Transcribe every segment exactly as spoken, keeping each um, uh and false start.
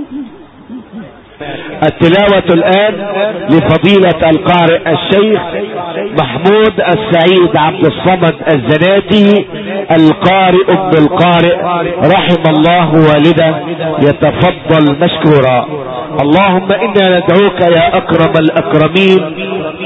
التلاوة الآن لفضيلة القارئ الشيخ محمود السعيد عبد الصمد الزناتي القارئ ابن القارئ رحم الله والده، يتفضل مشكورا. اللهم إنا ندعوك يا أكرم الأكرمين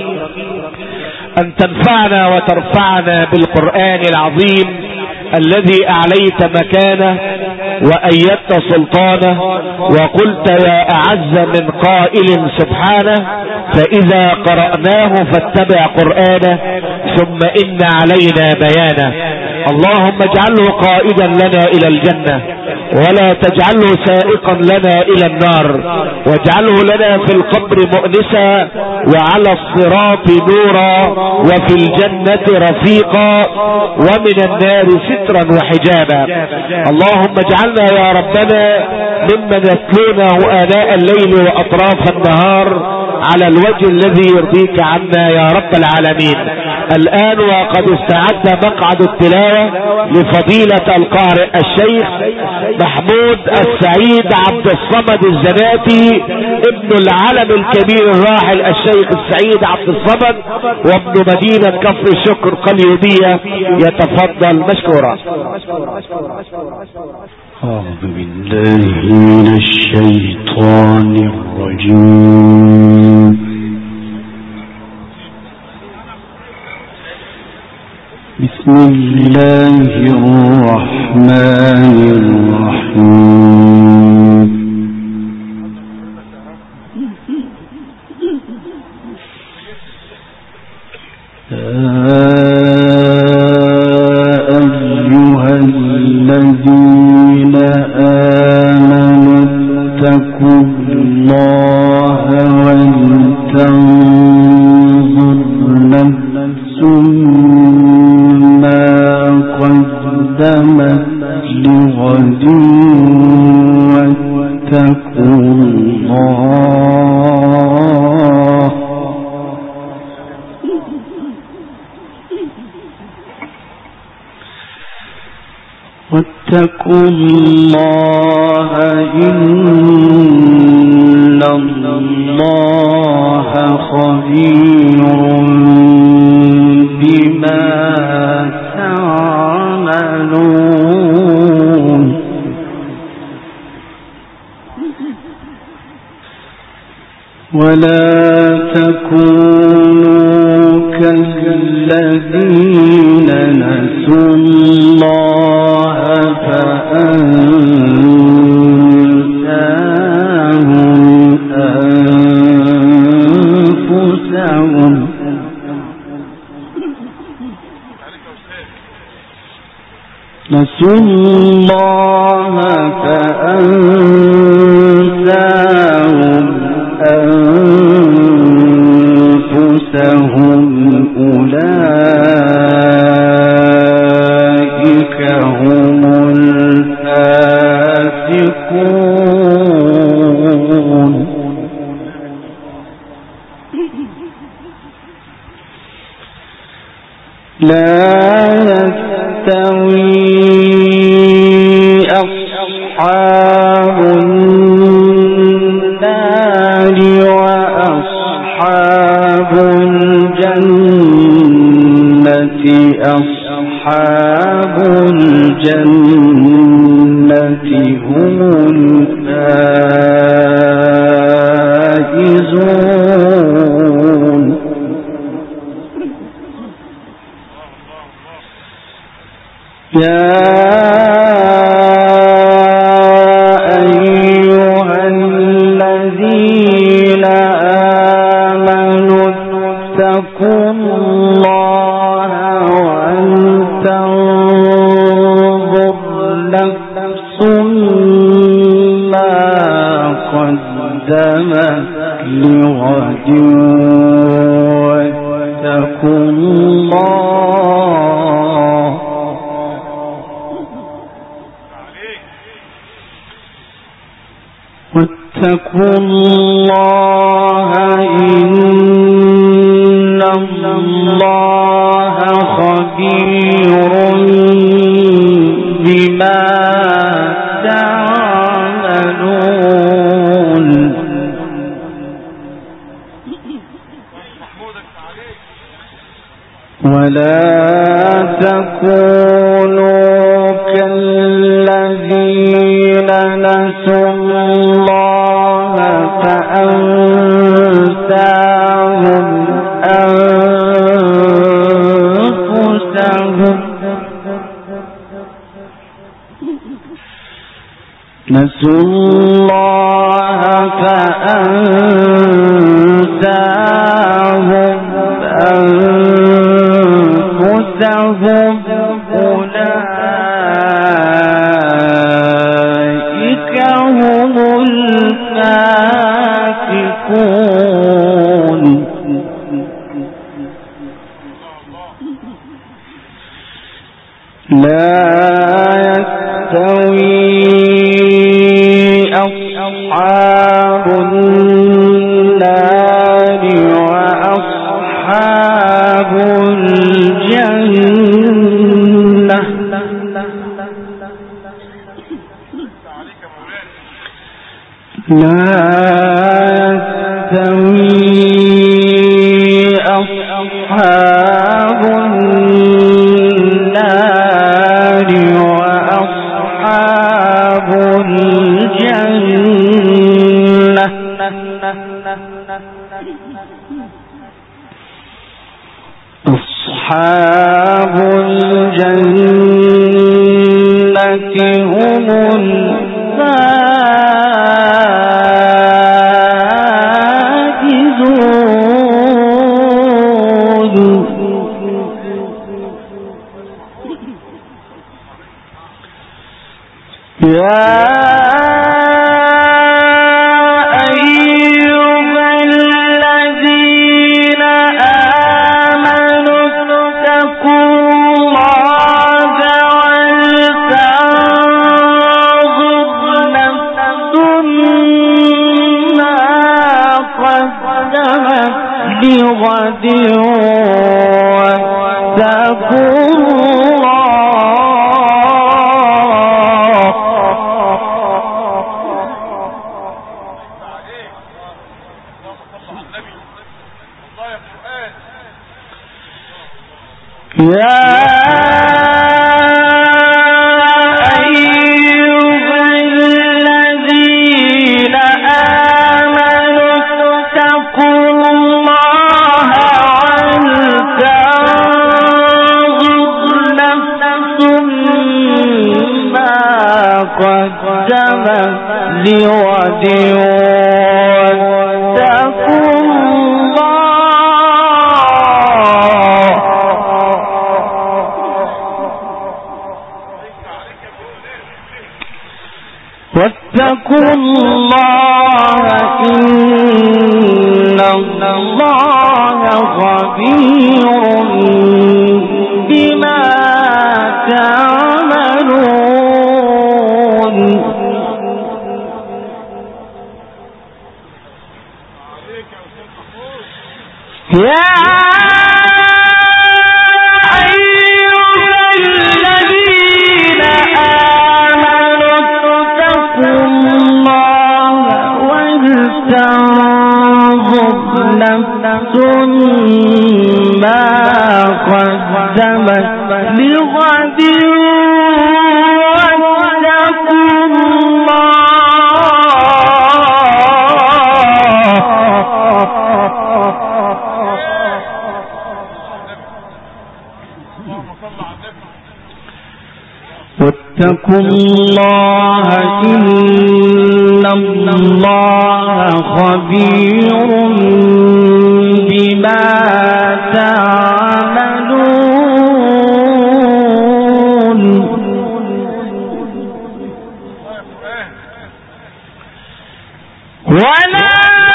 أن تنفعنا وترفعنا بالقرآن العظيم الذي أعليت مكانه وأيدت سلطانه، وقلت يا أعز من قائل سبحانه فإذا قرأناه فاتبع قرآنه ثم إن علينا بيانه. اللهم اجعله قائدا لنا إلى الجنة ولا تجعله سائقا لنا إلى النار، واجعله لنا في القبر مؤنسا وعلى الصراط نورا وفي الجنة رفيقا ومن النار سترا وحجابا. اللهم اجعلنا يا ربنا ممن يتلونه آناء الليل وأطراف النهار على الوجه الذي يرضيك عنا يا رب العالمين. الآن وقد استعد مقعد التلاوة لفضيلة القارئ الشيخ محمود السعيد عبد الصمد الزناتي ابن العلم الكبير الراحل الشيخ السعيد عبد الصمد وابن مدينة كفر الشكر قليوبية، يتفضل مشكورا. أعوذ بالله من الشيطان الرجيم. بسم الله الرحمن الرحيم. أيها الذين آمنوا اتقوا الله ولتنظر نفس ما قدمت لغد واتقوا الله واتقوا الله إن الله خبير بما تعملون. ولا تكونوا كالذين نسوا الله فأنساهم أنفسهم نسوا الله فأنساهم أنفسهم أولئك هم الفاسقون. لا يستوي أصحاب النار وأصحاب الجنة أصحاب الجنة هم الفائزون. يا أيها الذين آمنوا اتقوا الله ولتنظر نفس ما قدمت لغد واتقوا الله واتقوا الله إن الله خبير بما تعملون. لا تكونوا كالذين نسوا الله فأنساهم أنفسهم نسوا الله فأنساهم أنفسهم أولئك هم الفاسقون لا يستوي أصحاب النار وأصحاب الجنة لا يستوي أصحاب النار وأصحاب الجنة أصحاب الجنة هم يا أيها الذين آمنوا اتقوا الله ولتنظر نفس ما قدمت لغد واتقوا يا أيها الذين آمنوا اتقوا الله ولتنظر نفس ما قدمت لغد واتقوا الله إن الله خبير بما تعملون يا نفس ما قدمت لغد واتقوا واتقوا الله إن الله خبير بما تعملون ولا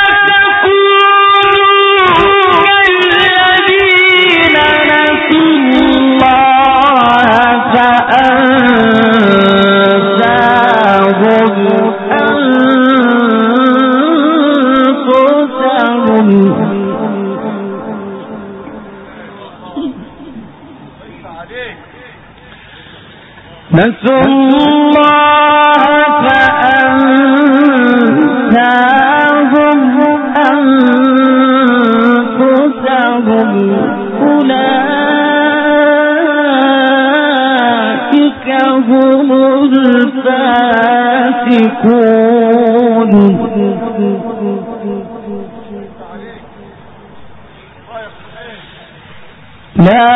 نسوا الله فأنساهم أنفسهم أولئك الفاسقون لا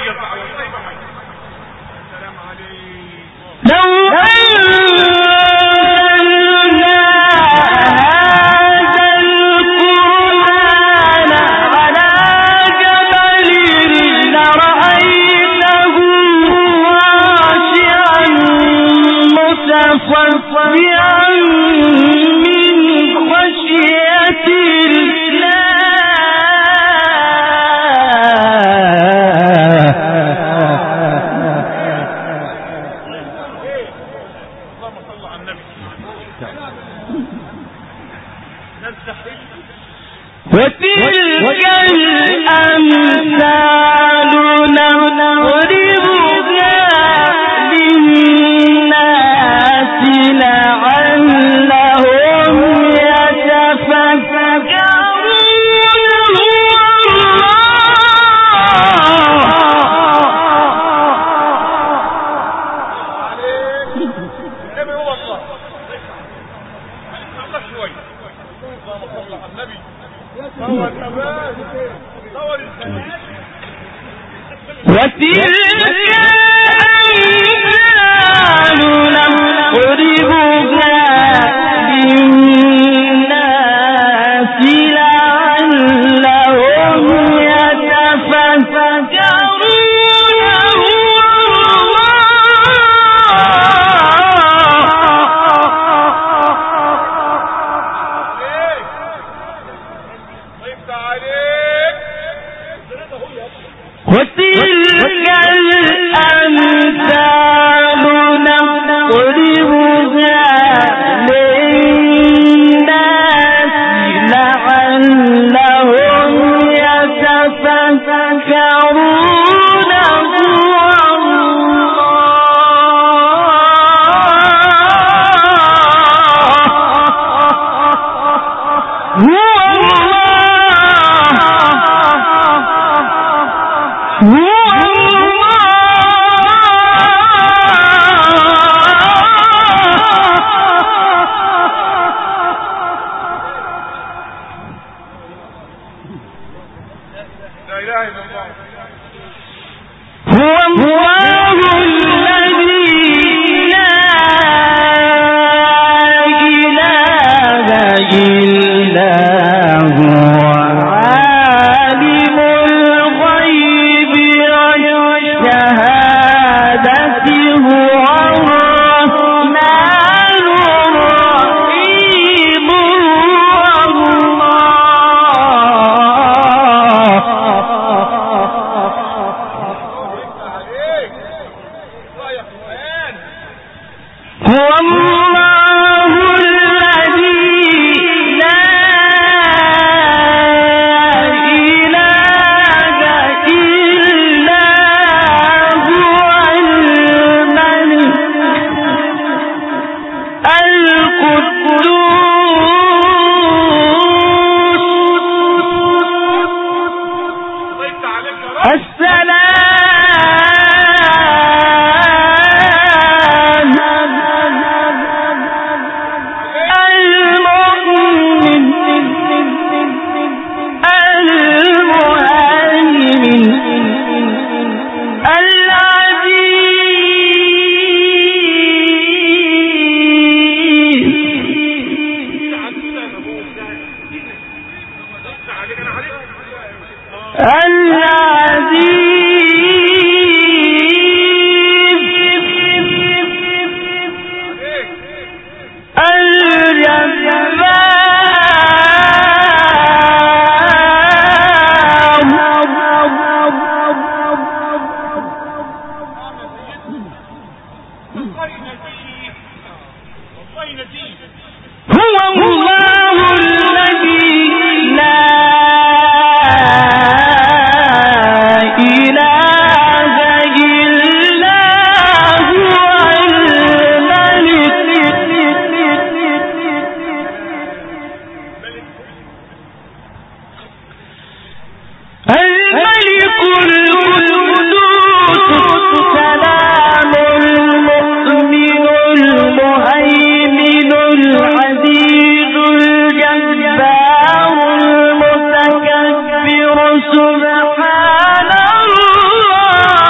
سبحان الله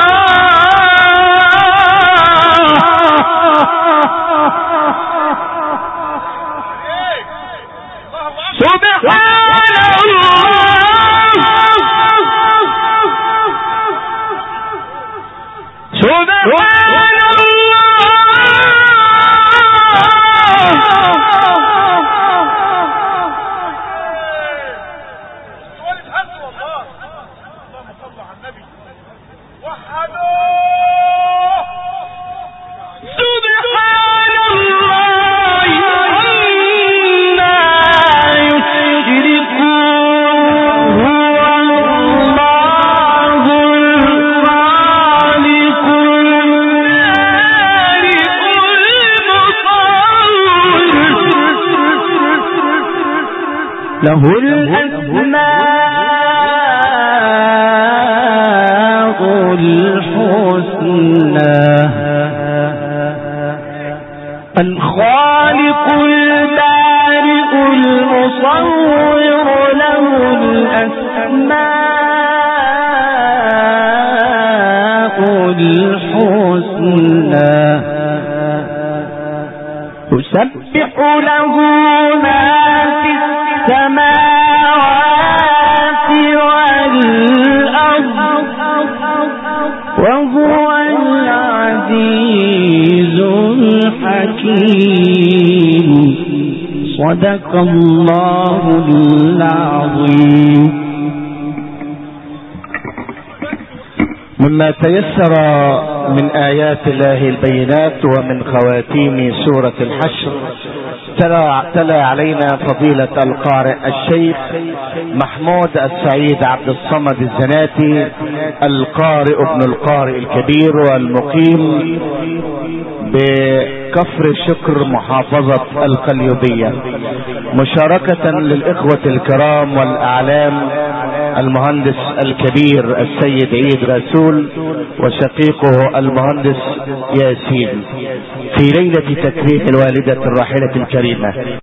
له الأسماء الحسنى الخالق البارئ المصور له الأسماء الحسنى يسبح له ما في السماوات والأرض وهو العزيز الحكيم. صدق الله العظيم. مما تيسر من آيات الله البينات ومن خواتيم سورة الحشر تلا, تلا علينا فضيلة القارئ الشيخ محمود السعيد عبد الصمد الزناتي القارئ ابن القارئ الكبير والمقيم بكفر شكر محافظة القليوبية، مشاركة للإخوة الكرام والأعلام المهندس الكبير السيد عيد رسول وشقيقه المهندس ياسين في ليلة تكريم الوالدة الراحلة الكريمة.